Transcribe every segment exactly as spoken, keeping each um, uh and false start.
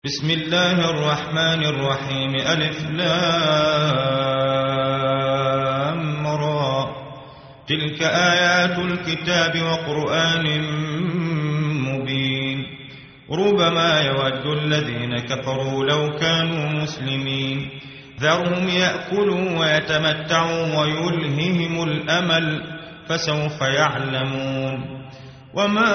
بسم الله الرحمن الرحيم ألف لام را تلك آيات الكتاب وقرآن مبين ربما يود الذين كفروا لو كانوا مسلمين ذرهم يأكلوا ويتمتعوا ويلههم الأمل فسوف يعلمون وما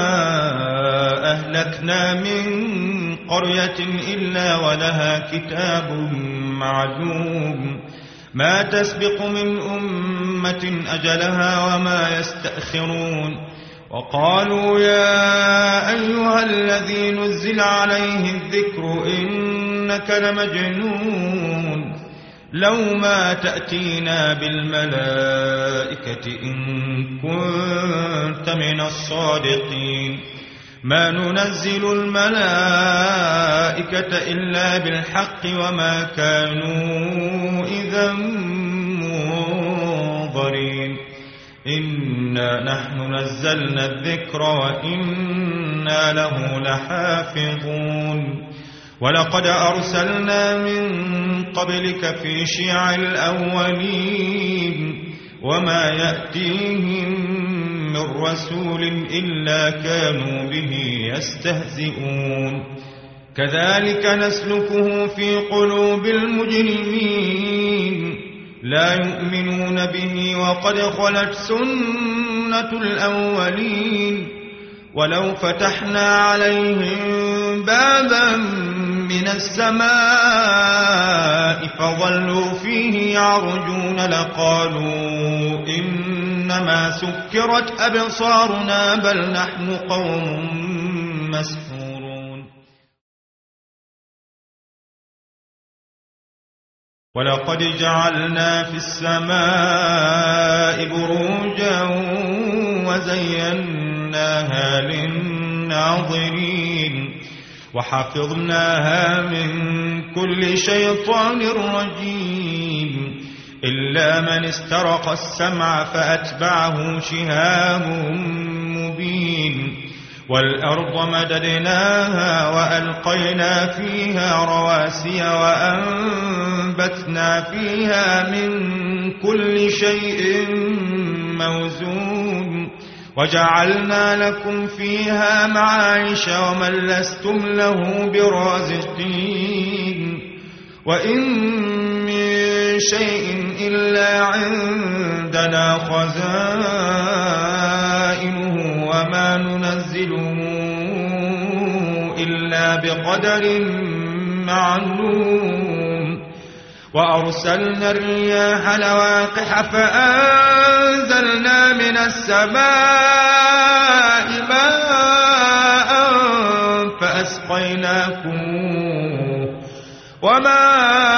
أهلكنا من قرية إلا ولها كتاب معلوم ما تسبق من أمة أجلها وما يستأخرون وقالوا يا أيها الذي نزل عليه الذكر إنك لمجنون لو ما تأتينا بالملائكة إن كنت من الصادقين ما ننزل الملائكة إلا بالحق وما كانوا إذا منظرين إنا نحن نزلنا الذكر وإنا له لحافظون ولقد أرسلنا من قبلك في شيع الأولين وما يأتيهم من رسول إلا كانوا به يستهزئون كذلك نسلكه في قلوب المجرمين لا يؤمنون به وقد خلت سنة الأولين ولو فتحنا عليهم بابا من السماء فظلوا فيه يعرجون لقالوا إنما سكرت أبصارنا بل نحن قوم مسحورون ولقد جعلنا في السماء بروجا وزيناها للناظرين وحفظناها من كل شيطان رجيم إلا من استرق السمع فأتبعه شهاب مبين والأرض مددناها وألقينا فيها رواسي وأنبتنا فيها من كل شيء موزون وجعلنا لكم فيها معايش ومن لستم له برازقين وإن من شيء إلا عندنا خزائنه وما ننزله إلا بقدر معلوم وأرسلنا الرياح لواقح فأنزلنا من السماء ماء فأسقيناكم وما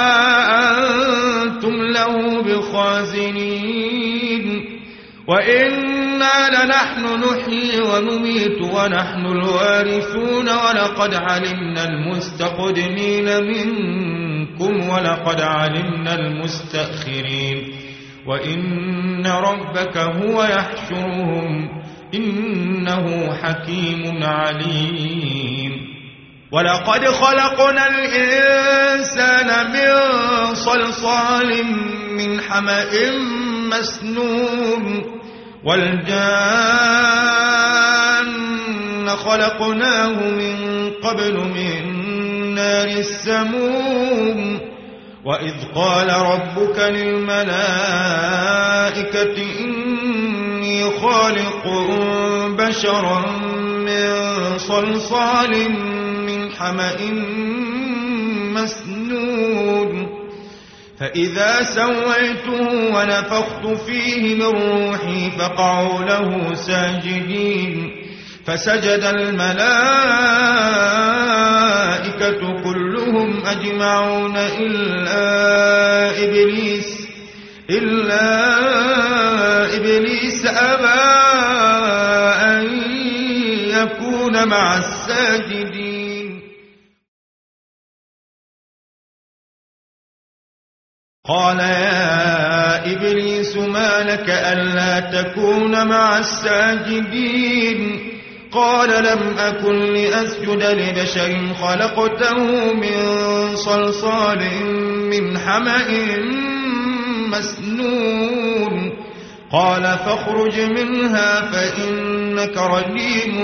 أنتم له بخازنين وإنا لنحن نحيي ونميت ونحن الوارثون ولقد علمنا المستقدمين منكم ولقد علمنا المستأخرين وإن ربك هو يحشرهم إنه حكيم عليم ولقد خلقنا الإنسان من صلصال من حمأ مسنون والجان خلقناه من قبل من نار السموم وإذ قال ربك للملائكة إني خالق بشرا من صلصال من حمأ مسنون فإذا سويته ونفخت فيه من روحي فقعوا له ساجدين فسجد الملائكة كلهم أجمعون إلا إبليس إلا إبليس أبى أن يكون مع الساجدين قال يا إبليس ما لك ألا تكون مع الساجدين قال لم أكن لأسجد لبشر خلقته من صلصال من حمأ مسنون قال فاخرج منها فإنك رجيم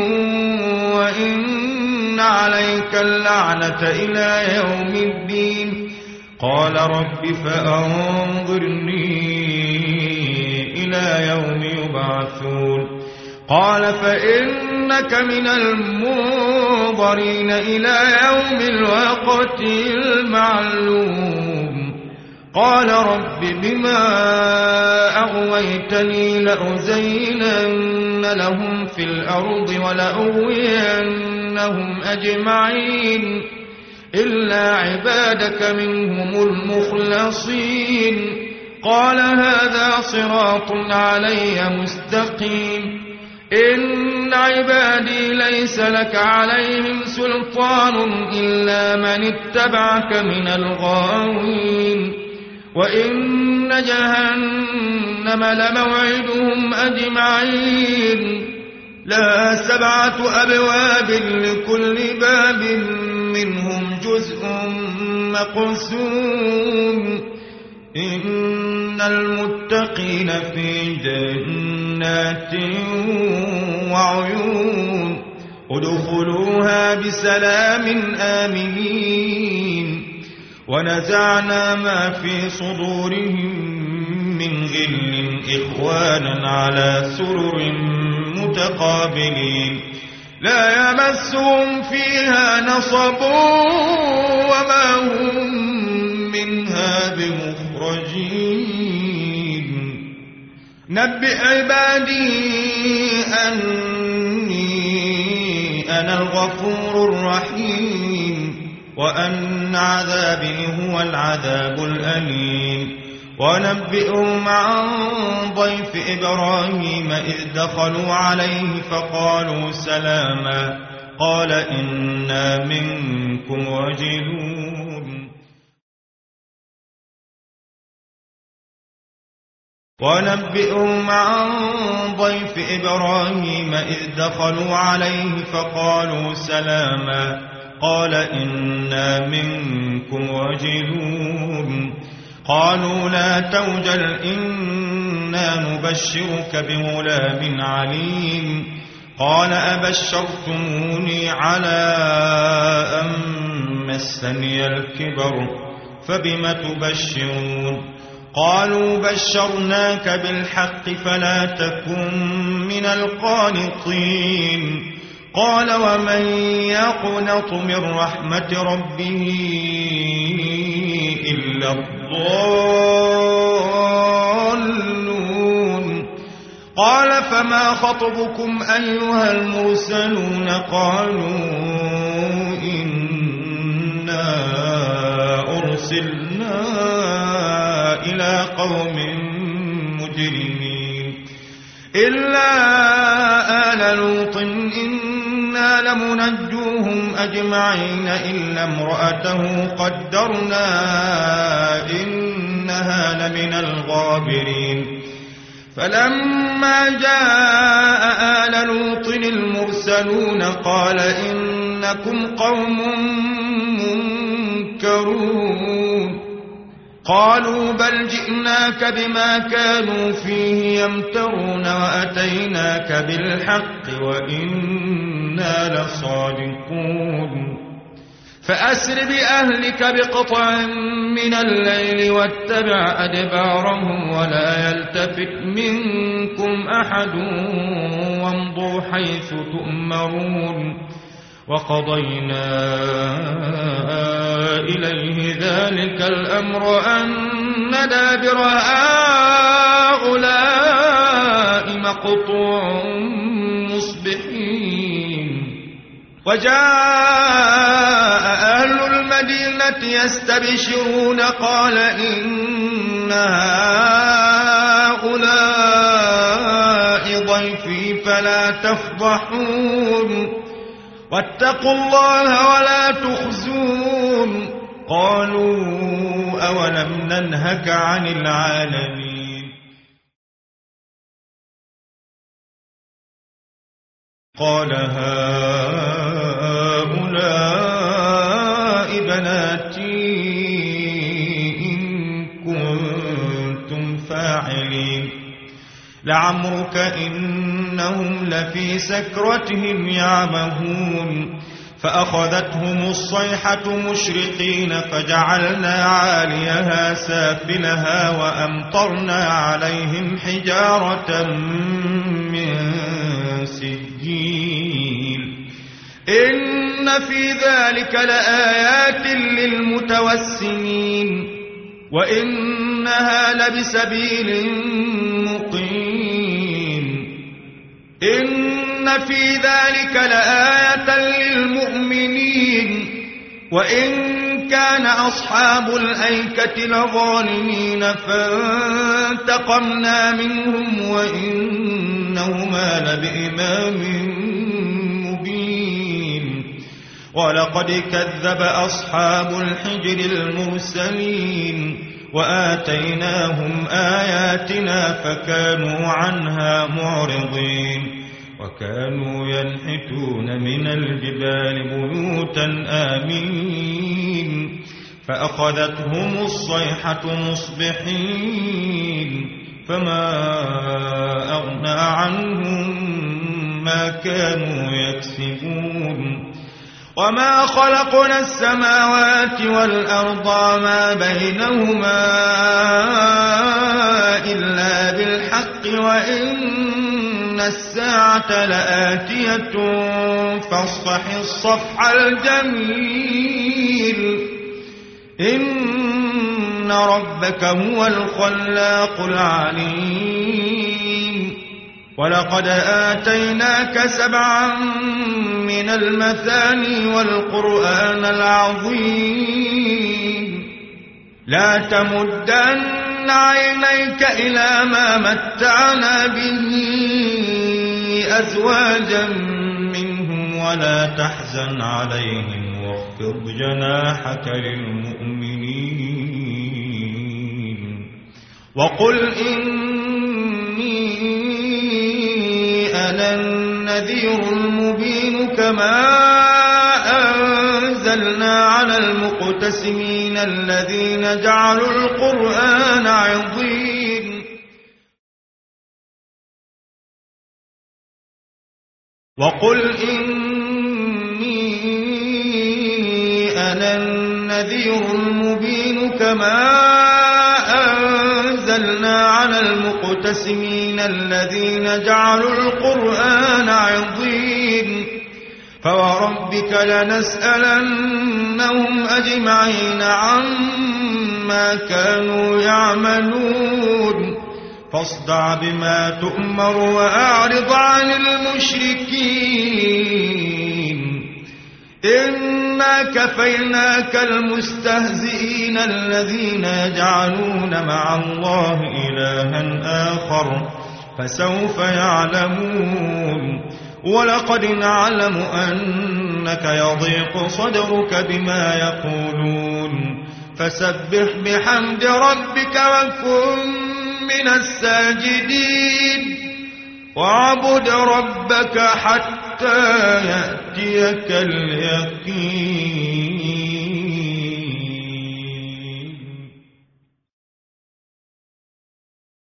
وإن عليك اللعنة إلى يوم الدين قال رب فأنظرني إلى يوم يبعثون قال فإنك من المنظرين إلى يوم الوقت المعلوم قال رب بما أغويتني لأزينن لهم في الأرض ولأغوينهم أجمعين إلا عبادك منهم المخلصين قال هذا صراط علي مستقيم إن عبادي ليس لك عليهم سلطان إلا من اتبعك من الغاوين وإن جهنم لموعدهم أجمعين لا سبعة أبواب لكل باب منهم جزء مقسوم إن المتقين في جنات وعيون ادخلوها بسلام آمنين ونزعنا ما في صدورهم من غل إخوانا على سرر متقابلين لا يمسهم فيها نصب وما هم منها بمخرجين نبئ عبادي أني أنا الغفور الرحيم وأن عذابي هو العذاب الأليم ونبئهم عن ضيف إبراهيم إذ دخلوا عليه فقالوا سلاما قال إنا منكم وجلون ونبئهم عن ضيف إبراهيم إذ دخلوا عليه فقالوا سلاما قال إنا منكم وجلون قالوا لا توجل إنا نبشرك بغلام عليم قال أبشرتموني على أن مسني الكبر فبم تبشرون قالوا بشرناك بالحق فلا تكن من القانطين قال ومن يقنط من رحمة ربه إلا الضالون قال فما خطبكم أيها المرسلون قالوا إنا أرسلنا إلى قوم مجرمين إلا آل لوط إنا لمنجوهم أجمعين إلا امرأته قدرنا إنها لمن الغابرين فلما جاء آل لوط المرسلون قال إنكم قوم منكرون قالوا بل جئناك بما كانوا فيه يمترون وأتيناك بالحق وإنا لصادقون فأسر بأهلك بقطع من الليل واتبع أدبارهم ولا يلتفت منكم أحد وامضوا حيث تؤمرون وقضينا إليه ذلك الأمر أن دابر هؤلاء مقطوع مصبحين وجاء أهل المدينة يستبشرون قال إن هؤلاء ضيفي فلا تفضحون واتقوا الله ولا تخزون قالوا أولم ننهك عن العالمين قال هؤلاء بناتي إن كنتم فاعلين لعمرك إنهم لفي سكرتهم يعمهون فأخذتهم الصيحة مشرقين فجعلنا عاليها سافلها وأمطرنا عليهم حجارة من سجيل إن في ذلك لآيات للمتوسمين وإنها لبسبيل مقيم إن في ذلك لآية للمؤمنين وإن كان أصحاب الأيكة لظالمين فانتقمنا منهم وإنهما لبإمام مبين ولقد كذب أصحاب الحجر المرسلين وآتيناهم آياتنا فكانوا عنها معرضين وكانوا ينحتون من الجبال بيوتا آمنين فأخذتهم الصيحة مصبحين فما أغنى عنهم ما كانوا يكسبون وما خلقنا السماوات والأرض ما بينهما إلا بالحق وإن الساعة لآتية فاصفح الصفح الجميل إن ربك هو الخلاق العليم ولقد آتيناك سبعا من المثاني والقرآن العظيم لا تمدن عينيك إلى ما متعنا به أزواجا منهم ولا تحزن عليهم واخفض جناحك للمؤمنين وقل إني أنا النذير المبين كما أنزلنا على المقتسمين الذين جعلوا القرآن عضين وقل إني أنا النذير المبين كما أنزلنا على المقتسمين الذين جعلوا القرآن عضين فوربك لنسألنهم أجمعين عما كانوا يعملون فاصدع بما تؤمر وأعرض عن المشركين إنا كفيناك المستهزئين الذين يجعلون مع الله إلها آخر فسوف يعلمون ولقد نعلم أنك يضيق صدرك بما يقولون فسبح بحمد ربك وكن من الساجدين واعبد ربك حتى يأتيك اليقين.